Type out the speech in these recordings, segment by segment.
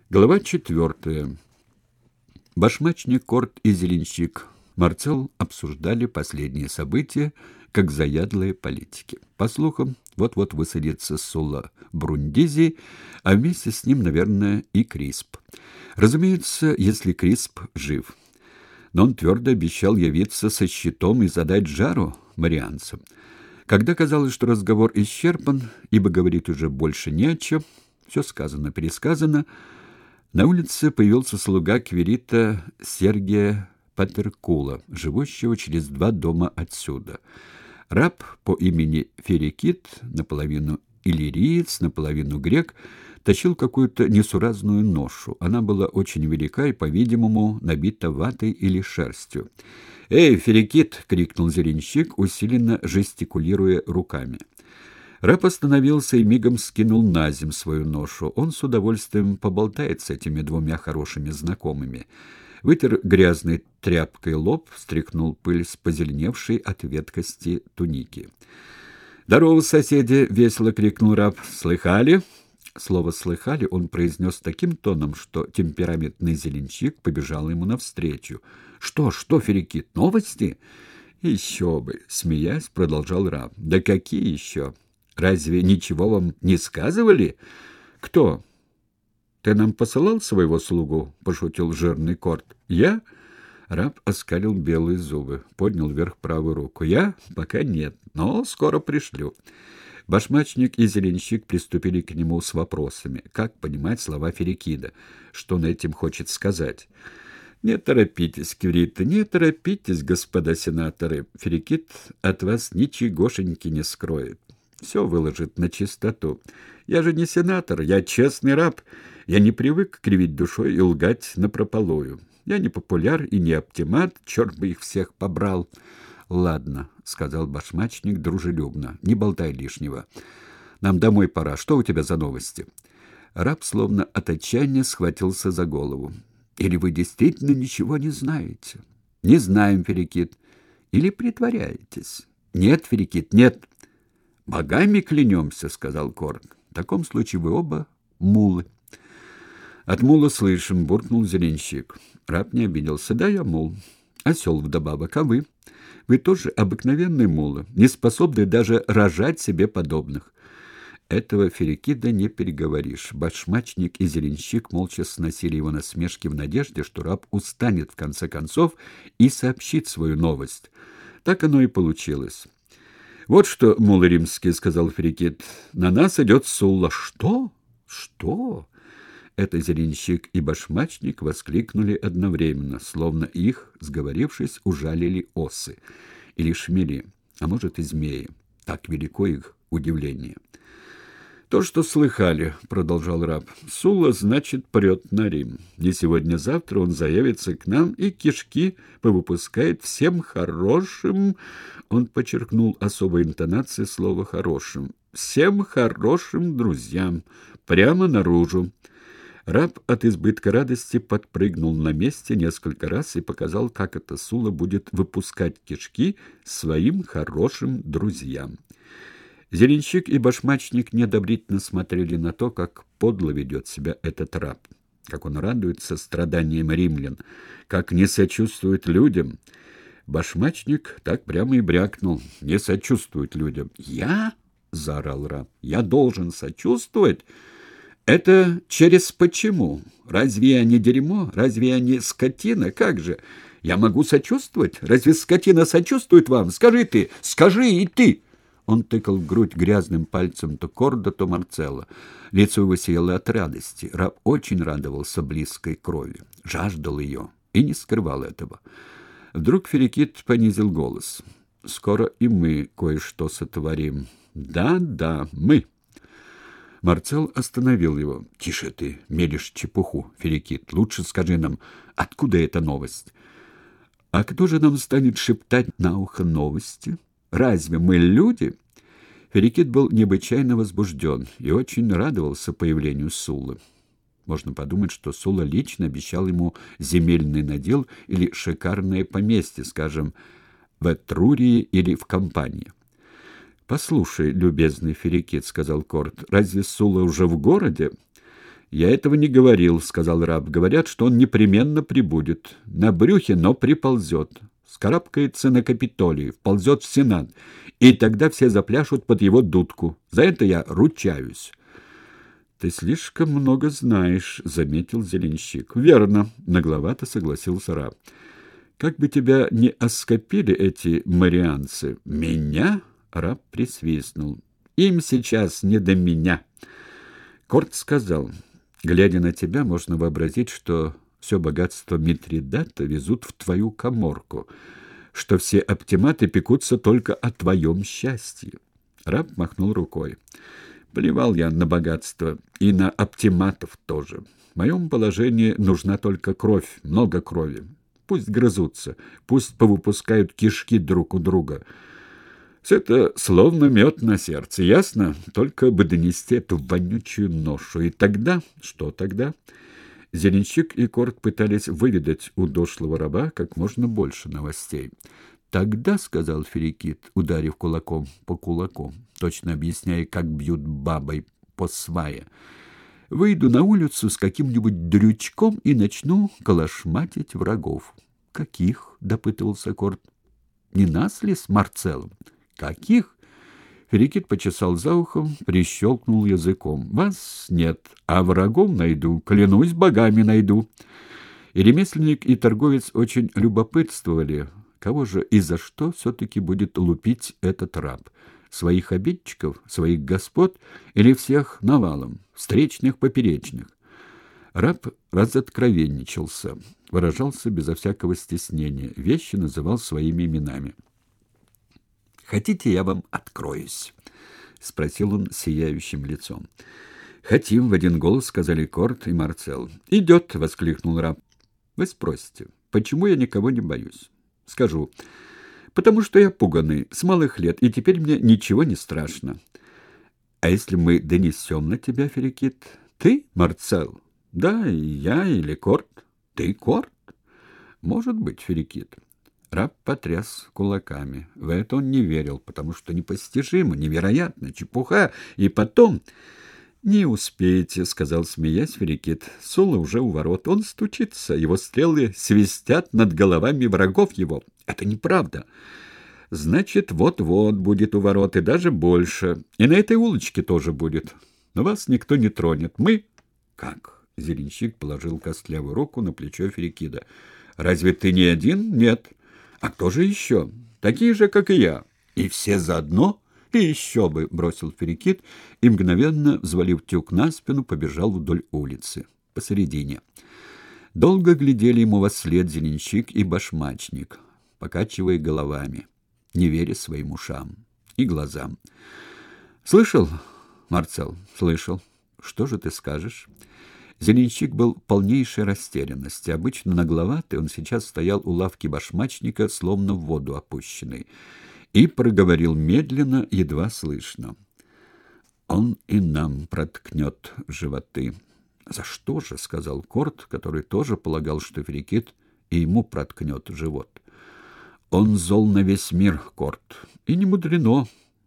Глава 4. Башмачник, Корт и зеленщик Марцел обсуждали последние события, как заядлые политики. По слухам, вот-вот высадится Сула Брундизи, а вместе с ним, наверное, и Крисп. Разумеется, если Крисп жив. Но он твердо обещал явиться со щитом и задать жару марианцам. Когда казалось, что разговор исчерпан, ибо говорить уже больше не о чем, все сказано-пересказано, на улице появился слуга Квирита Сергия Патеркула, живущего через 2 дома отсюда. Раб по имени Ферикит, наполовину иллириец, наполовину грек, тащил какую-то несуразную ношу. Она была очень велика и, по-видимому, набита ватой или шерстью. «Эй, Ферикит!» — крикнул зеленщик, усиленно жестикулируя руками. Раб остановился и мигом скинул на земь свою ношу. Он с удовольствием поболтает с этими 2 хорошими знакомыми. Вытер грязной тряпкой лоб, стряхнул пыль с позеленевшей от веткости туники. «Здорово, соседи!» — весело крикнул раб. «Слыхали?» Слово «слыхали» он произнес таким тоном, что темпераментный зеленщик побежал ему навстречу. «Что, Ферикит, новости?» «Еще бы!» — смеясь, продолжал раб. «Да какие еще? Разве ничего вам не сказывали?» «Кто? Ты нам посылал своего слугу?» — пошутил жирный Корт. «Я?» Раб оскалил белые зубы, поднял вверх правую руку. «Я? Пока нет, но скоро пришлю». Башмачник и зеленщик приступили к нему с вопросами. Как понимать слова Ферикида? Что он этим хочет сказать? «Не торопитесь, Квирита, не торопитесь, господа сенаторы. Ферикид от вас ничегошеньки не скроет. Все выложит на чистоту. Я же не сенатор, я честный раб. Я не привык кривить душой и лгать напропалую. Я не популяр и не оптимат, черт бы их всех побрал». «Ладно», — сказал башмачник дружелюбно, — «не болтай лишнего. Нам домой пора. Что у тебя за новости?» Раб, словно от отчаяния, схватился за голову. «Или вы действительно ничего не знаете?» «Не знаем, Ферикит. Или притворяетесь?» «Нет, Ферикит, нет». «Богами клянемся», — сказал Корт. «В таком случае вы оба мулы». «От мула слышим», — буркнул зеленщик. Раб не обиделся. «Да, я мул. Осел вдобавок, а вы? Вы тоже обыкновенные мулы, не способные даже рожать себе подобных». Этого Ферикида не переговоришь. Башмачник и зеленщик молча сносили его насмешки в надежде, что раб устанет в конце концов и сообщит свою новость. Так оно и получилось. «Вот что, мулы римские, — сказал Ферикид, — на нас идет Сулла». «Что? Что?» Это зеленщик и башмачник воскликнули одновременно, словно их, сговорившись, ужалили осы или шмели, а может и змеи. Так велико их удивление. «То, что слыхали, — продолжал раб, — Сула, значит, прет на Рим. Не сегодня-завтра он заявится к нам и кишки повыпускает всем хорошим, — он подчеркнул особой интонацией слова «хорошим», — всем хорошим друзьям, прямо наружу». Раб от избытка радости подпрыгнул на месте несколько раз и показал, как эта Сула будет выпускать кишки своим хорошим друзьям. Зеленщик и башмачник неодобрительно смотрели на то, как подло ведет себя этот раб, как он радуется страданиям римлян, как не сочувствует людям. Башмачник так прямо и брякнул: «Не сочувствует людям». «Я?» — заорал раб. «Я должен сочувствовать? Это через почему? Разве я не дерьмо? Разве я не скотина? Как же? Я могу сочувствовать? Разве скотина сочувствует вам? Скажи ты, скажи и ты!» Он тыкал в грудь грязным пальцем то Корда, то Марцелла. Лицо его сияло от радости. Раб очень радовался близкой крови, жаждал ее и не скрывал этого. Вдруг Ферикид понизил голос. «Скоро и мы кое-что сотворим. Да, мы». Марцел остановил его. «Тише ты, мелешь чепуху, Ферикид. Лучше скажи нам, откуда эта новость?» «А кто же нам станет шептать на ухо новости? Разве мы люди?» Ферикид был необычайно возбужден и очень радовался появлению Суллы. Можно подумать, что Сула лично обещал ему земельный надел или шикарное поместье, скажем, в Этрурии или в Кампании. «Послушай, любезный Ферикид, — сказал Корт, — разве Сула уже в городе?» «Я этого не говорил», — сказал раб. «Говорят, что он непременно прибудет. На брюхе, но приползет. Скарабкается на Капитолий, вползет в Сенат. И тогда все запляшут под его дудку. За это я ручаюсь». «Ты слишком много знаешь», — заметил Зеленщик. «Верно», — нагловато согласился раб. «Как бы тебя не оскопили эти марианцы?» «Меня?» — раб присвистнул. «Им сейчас не до меня». Корт сказал: «Глядя на тебя, можно вообразить, что все богатство Митридата везут в твою каморку, что все оптиматы пекутся только о твоем счастье». Раб махнул рукой. «Плевал я на богатство, и на оптиматов тоже. В моем положении нужна только кровь, много крови. Пусть грызутся, пусть повыпускают кишки друг у друга. Все это словно мед на сердце, ясно? Только бы донести эту вонючую ношу. И тогда... Что тогда?» Зеленщик и Корт пытались выведать у дошлого раба как можно больше новостей. «Тогда, — сказал Ферикит, ударив кулаком по кулаку, точно объясняя, как бьют бабой по свае, — выйду на улицу с каким-нибудь дрючком и начну калашматить врагов». «Каких?» — допытывался Корт. «Не нас ли с Марцеллом?» «Каких?» Ферикит почесал за ухом, прищелкнул языком. «Вас нет, а врагов найду, клянусь богами найду». И ремесленник, и торговец очень любопытствовали, кого же и за что все-таки будет лупить этот раб. Своих обидчиков, своих господ или всех навалом, встречных, поперечных. Раб разоткровенничался, выражался безо всякого стеснения, вещи называл своими именами. «Хотите, я вам откроюсь?» — спросил он сияющим лицом. «Хотим», — в один голос сказали Корт и Марцелл. «Идет», — воскликнул раб. «Вы спросите, почему я никого не боюсь?» «Скажу. Потому что я пуганый, с малых лет, и теперь мне ничего не страшно». «А если мы донесем на тебя, Ферикит?» «Ты, Марцелл?» «Да, и я или Корт». «Ты Корт?» «Может быть, Ферикит». Раб потряс кулаками. В это он не верил, потому что непостижимо, невероятно, чепуха. И потом... «Не успеете», — сказал, смеясь, Ферикит. «Сула уже у ворот. Он стучится. Его стрелы свистят над головами врагов его. Это неправда. Значит, вот-вот будет у ворот, и даже больше. И на этой улочке тоже будет. Но вас никто не тронет. Мы...» «Как?» — Зеленщик положил костлявую руку на плечо Ферикида. «Разве ты не один?» «Нет». «А кто же еще?» «Такие же, как и я». «И все заодно?» «И еще бы!» — бросил Ферикит и, мгновенно взвалив тюк на спину, побежал вдоль улицы, посередине. Долго глядели ему вослед Зеленщик и башмачник, покачивая головами, не веря своим ушам и глазам. «Слышал, Марцелл?» «Слышал. Что же ты скажешь?» Зеленщик был в полнейшей растерянности. Обычно нагловатый, он сейчас стоял у лавки башмачника, словно в воду опущенный, и проговорил медленно, едва слышно. «Он и нам проткнет животы». «За что же?» — сказал Корт, который тоже полагал, что Ферикит и ему проткнет живот. «Он зол на весь мир, Корт, и не мудрено».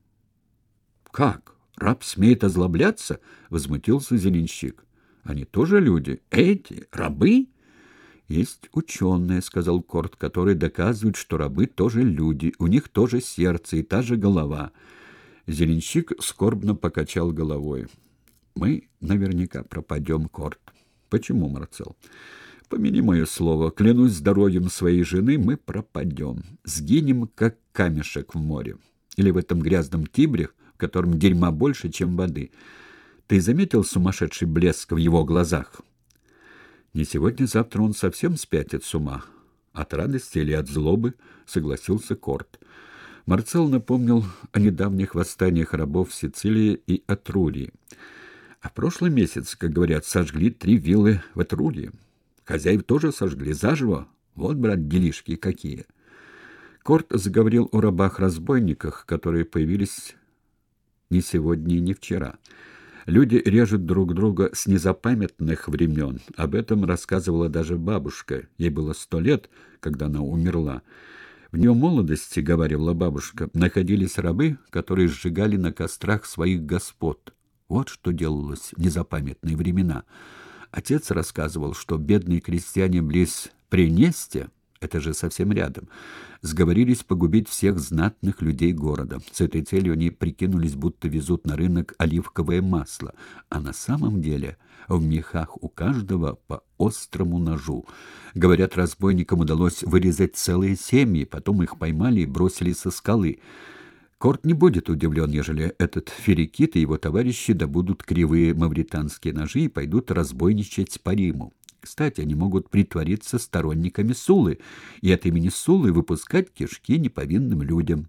«Как? Раб смеет озлобляться?» — возмутился Зеленщик. «Они тоже люди? Эти? Рабы?» «Есть ученые, — сказал Корт, — которые доказывают, что рабы тоже люди, у них тоже сердце и та же голова». Зеленщик скорбно покачал головой. «Мы наверняка пропадем, Корт». «Почему, Марцелл?» «Помяни мое слово, клянусь здоровьем своей жены, мы пропадем. Сгинем, как камешек в море. Или в этом грязном Тибре, в котором дерьма больше, чем воды. Ты заметил сумасшедший блеск в его глазах?» «Не сегодня-завтра он совсем спятит с ума. От радости или от злобы?» — согласился Корт. Марцелл напомнил о недавних восстаниях рабов в Сицилии и Этрурии. А в прошлый месяц, как говорят, сожгли 3 виллы в Этрурии. Хозяев тоже сожгли заживо. Вот, брат, делишки какие. Корт заговорил о рабах-разбойниках, которые появились не сегодня и не вчера. Люди режут друг друга с незапамятных времен. Об этом рассказывала даже бабушка. Ей было 100 лет, когда она умерла. В ее молодости, говорила бабушка, находились рабы, которые сжигали на кострах своих господ. Вот что делалось в незапамятные времена. Отец рассказывал, что бедные крестьяне близ Пренестя, это же совсем рядом, сговорились погубить всех знатных людей города. С этой целью они прикинулись, будто везут на рынок оливковое масло, а на самом деле в мехах у каждого по острому ножу. Говорят, разбойникам удалось вырезать целые семьи, потом их поймали и бросили со скалы. Корт не будет удивлен, ежели этот Ферикит и его товарищи добудут кривые мавританские ножи и пойдут разбойничать по Риму. Кстати, они могут притвориться сторонниками Суллы и от имени Суллы выпускать кишки неповинным людям.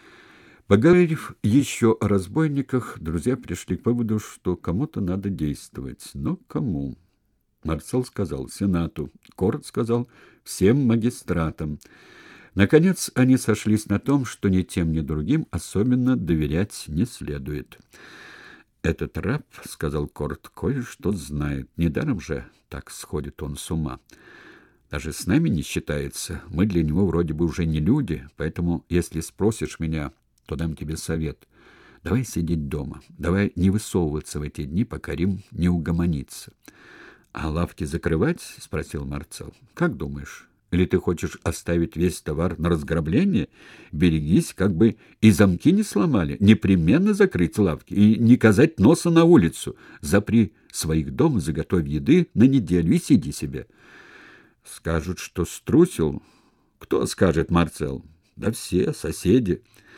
Поговорив еще о разбойниках, друзья пришли к выводу, что кому-то надо действовать. Но кому? Марцел сказал Сенату, Корт сказал всем магистратам. Наконец они сошлись на том, что ни тем, ни другим особенно доверять не следует. «Этот раб, — сказал Корт, — кое-что знает. Недаром же так сходит он с ума. Даже с нами не считается. Мы для него вроде бы уже не люди, поэтому, если спросишь меня, то дам тебе совет. Давай сидеть дома, давай не высовываться в эти дни, пока Рим не угомонится». «А лавки закрывать? — спросил Марцел. — Как думаешь? Или ты хочешь оставить весь товар на разграбление? Берегись, как бы и замки не сломали. Непременно закрыть лавки и не казать носа на улицу. Запри своих дом, заготовь еды на неделю и сиди себе». «Скажут, что струсил». «Кто скажет, Марцел?» «Да все, соседи».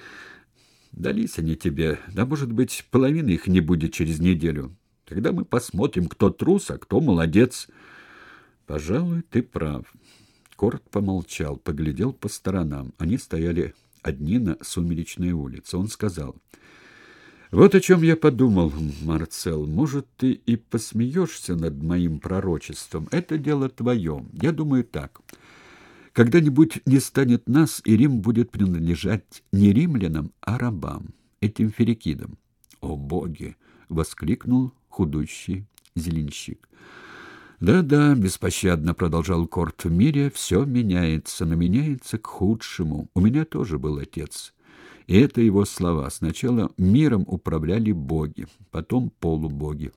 «Дались они тебе. Да, может быть, половины их не будет через неделю. Тогда мы посмотрим, кто трус, а кто молодец». «Пожалуй, ты прав». Корт помолчал, поглядел по сторонам. Они стояли одни на сумеречной улице. Он сказал: «Вот о чем я подумал, Марцел. Может, ты и посмеешься над моим пророчеством. Это дело твое. Я думаю так. Когда-нибудь не станет нас, и Рим будет принадлежать не римлянам, а рабам, этим ферикидам». «О боги!» — воскликнул худущий зеленщик. «Да-да», — беспощадно продолжал Корт, — «в мире все меняется, но меняется к худшему. У меня тоже был отец». И это его слова. Сначала миром управляли боги, потом полубоги.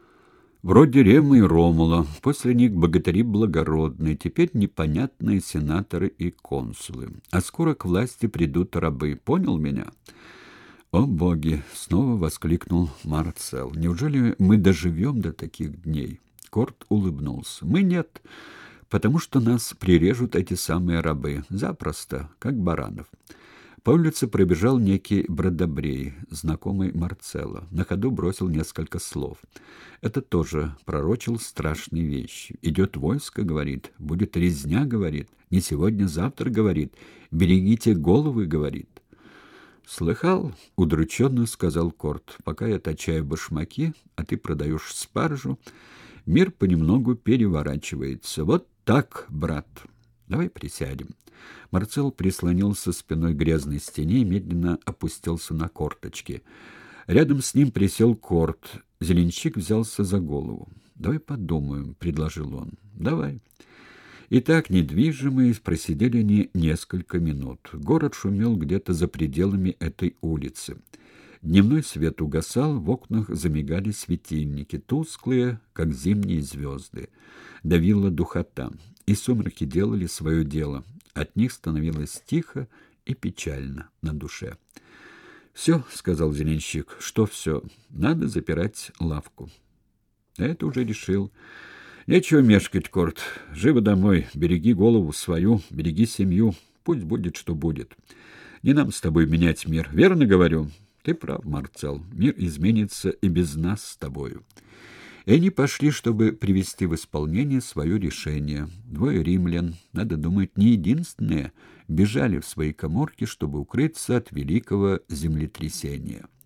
Вроде Ремы и Ромула, после них богатыри благородные, теперь непонятные сенаторы и консулы. А скоро к власти придут рабы. Понял меня? «О боги!» — снова воскликнул Марцел. «Неужели мы доживем до таких дней?» Корт улыбнулся. «Мы нет, потому что нас прирежут эти самые рабы. Запросто, как баранов». По улице пробежал некий Бродобрей, знакомый Марцелла. На ходу бросил несколько слов. Это тоже пророчил страшные вещи. «Идет войско, — говорит, — будет резня, — говорит, — не сегодня-завтра, — говорит, — берегите головы, — говорит». «Слыхал?» — удрученно сказал Корт. «Пока я точаю башмаки, а ты продаешь спаржу, мир понемногу переворачивается. Вот так, брат. Давай присядем». Марцел прислонился спиной к грязной стене и медленно опустился на корточки. Рядом с ним присел Корт. Зеленщик взялся за голову. «Давай подумаем», — предложил он. «Давай». И так, недвижимые, просидели они несколько минут. Город шумел где-то за пределами этой улицы. Дневной свет угасал, в окнах замигали светильники, тусклые, как зимние звезды. Давила духота, и сумерки делали свое дело. От них становилось тихо и печально на душе. «Все, — сказал зеленщик. — Что все? Надо запирать лавку». «Это уже решил. Нечего мешкать, Корт. Живо домой, береги голову свою, береги семью. Пусть будет, что будет. Не нам с тобой менять мир, верно говорю?» «Ты прав, Марцел. Мир изменится и без нас с тобою». И они пошли, чтобы привести в исполнение свое решение. Двое римлян, надо думать, не единственные, бежали в свои каморки, чтобы укрыться от великого землетрясения.